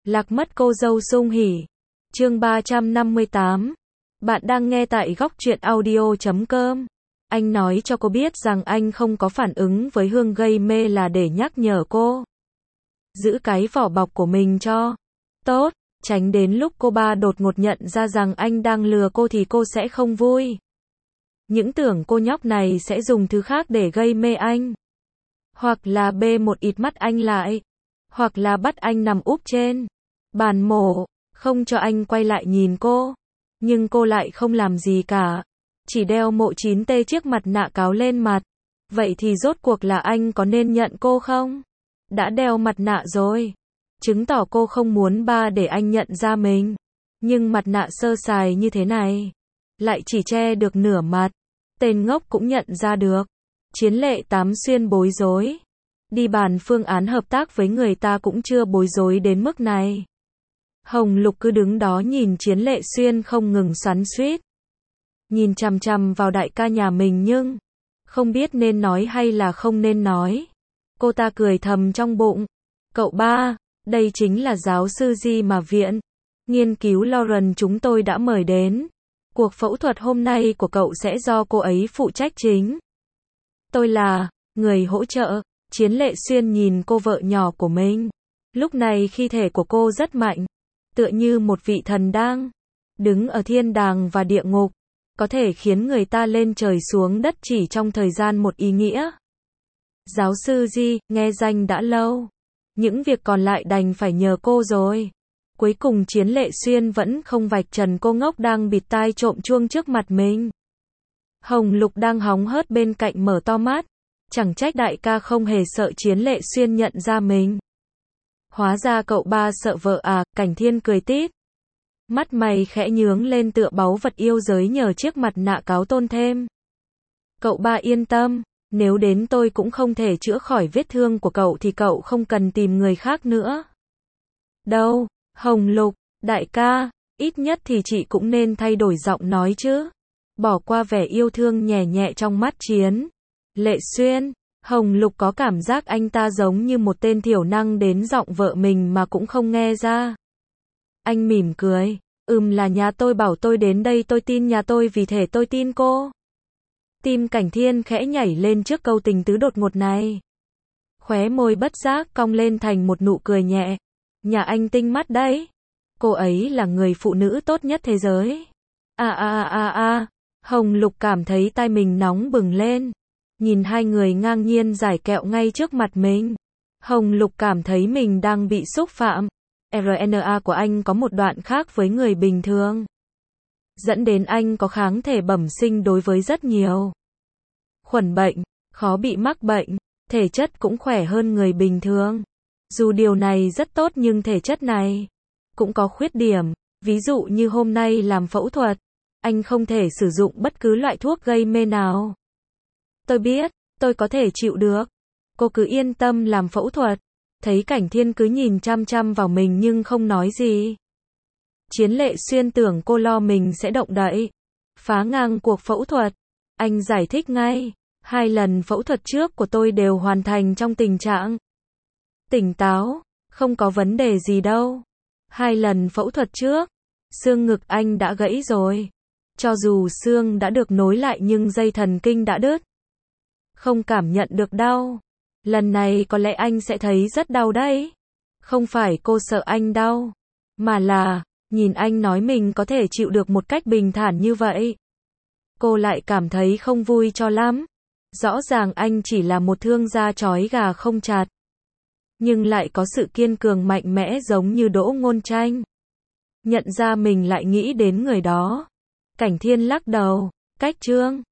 Lạc mất cô dâu sung hỉ. Chương 358. Bạn đang nghe tại góc truyện audio.com. Anh nói cho cô biết rằng anh không có phản ứng với Hương gây mê là để nhắc nhở cô giữ cái vỏ bọc của mình cho tốt, tránh đến lúc cô ba đột ngột nhận ra rằng anh đang lừa cô thì cô sẽ không vui. Những tưởng cô nhóc này sẽ dùng thứ khác để gây mê anh. Hoặc là bê một ít mắt anh lại. Hoặc là bắt anh nằm úp trên bàn mổ, không cho anh quay lại nhìn cô. Nhưng cô lại không làm gì cả. Chỉ đeo mộ 9T chiếc mặt nạ cáo lên mặt. Vậy thì rốt cuộc là anh có nên nhận cô không? Đã đeo mặt nạ rồi. Chứng tỏ cô không muốn ba để anh nhận ra mình. Nhưng mặt nạ sơ sài như thế này lại chỉ che được nửa mặt. Tên ngốc cũng nhận ra được. Chiến lệ Tám Xuyên bối rối. Đi bàn phương án hợp tác với người ta cũng chưa bối rối đến mức này. Hồng Lục cứ đứng đó nhìn Chiến Lệ Xuyên không ngừng xoắn xuýt. Nhìn chằm chằm vào đại ca nhà mình nhưng không biết nên nói hay là không nên nói. Cô ta cười thầm trong bụng. Cậu ba, đây chính là giáo sư Di mà viện nghiên cứu Lauren chúng tôi đã mời đến. Cuộc phẫu thuật hôm nay của cậu sẽ do cô ấy phụ trách chính. Tôi là người hỗ trợ. Chiến Lệ Xuyên nhìn cô vợ nhỏ của mình. Lúc này khí thể của cô rất mạnh. Tựa như một vị thần đang đứng ở thiên đàng và địa ngục. Có thể khiến người ta lên trời xuống đất chỉ trong thời gian một ý nghĩa. Giáo sư Di, nghe danh đã lâu. Những việc còn lại đành phải nhờ cô rồi. Cuối cùng Chiến Lệ Xuyên vẫn không vạch trần cô ngốc đang bịt tai trộm chuông trước mặt mình. Hồng Lục đang hóng hớt bên cạnh mở to mắt. Chẳng trách đại ca không hề sợ Chiến Lệ Xuyên nhận ra mình. Hóa ra cậu ba sợ vợ à, Cảnh Thiên cười tít. Mắt mày khẽ nhướng lên tựa báu vật yêu giới nhờ chiếc mặt nạ cáo tôn thêm. Cậu ba yên tâm, nếu đến tôi cũng không thể chữa khỏi vết thương của cậu thì cậu không cần tìm người khác nữa. Đâu, Hồng Lục, đại ca, ít nhất thì chị cũng nên thay đổi giọng nói chứ. Bỏ qua vẻ yêu thương nhẹ nhẹ trong mắt Chiến Lệ Xuyên. Hồng Lục có cảm giác anh ta giống như một tên thiểu năng đến giọng vợ mình mà cũng không nghe ra. Anh mỉm cười. Là nhà tôi bảo tôi đến đây tôi tin nhà tôi vì thể tôi tin cô. Tim Cảnh Thiên khẽ nhảy lên trước câu tình tứ đột ngột này. Khóe môi bất giác cong lên thành một nụ cười nhẹ. Nhà anh tinh mắt đấy. Cô ấy là người phụ nữ tốt nhất thế giới. Hồng Lục cảm thấy tai mình nóng bừng lên. Nhìn hai người ngang nhiên giải kẹo ngay trước mặt mình. Hồng Lục cảm thấy mình đang bị xúc phạm. RNA của anh có một đoạn khác với người bình thường. Dẫn đến anh có kháng thể bẩm sinh đối với rất nhiều khuẩn bệnh, khó bị mắc bệnh, thể chất cũng khỏe hơn người bình thường. Dù điều này rất tốt nhưng thể chất này cũng có khuyết điểm. Ví dụ như hôm nay làm phẫu thuật, anh không thể sử dụng bất cứ loại thuốc gây mê nào. Tôi biết, tôi có thể chịu được. Cô cứ yên tâm làm phẫu thuật. Thấy Cảnh Thiên cứ nhìn chăm chăm vào mình nhưng không nói gì. Chiến Lệ Xuyên tưởng cô lo mình sẽ động đậy phá ngang cuộc phẫu thuật. Anh giải thích ngay. 2 lần phẫu thuật trước của tôi đều hoàn thành trong tình trạng tỉnh táo. Không có vấn đề gì đâu. 2 lần phẫu thuật trước, xương ngực anh đã gãy rồi. Cho dù xương đã được nối lại nhưng dây thần kinh đã đứt. Không cảm nhận được đau. Lần này có lẽ anh sẽ thấy rất đau đấy. Không phải cô sợ anh đau, mà là, nhìn anh nói mình có thể chịu được một cách bình thản như vậy. Cô lại cảm thấy không vui cho lắm. Rõ ràng anh chỉ là một thương gia trói gà không chặt. Nhưng lại có sự kiên cường mạnh mẽ giống như Đỗ Ngôn Tranh. Nhận ra mình lại nghĩ đến người đó. Cảnh Thiên lắc đầu. Cách Trương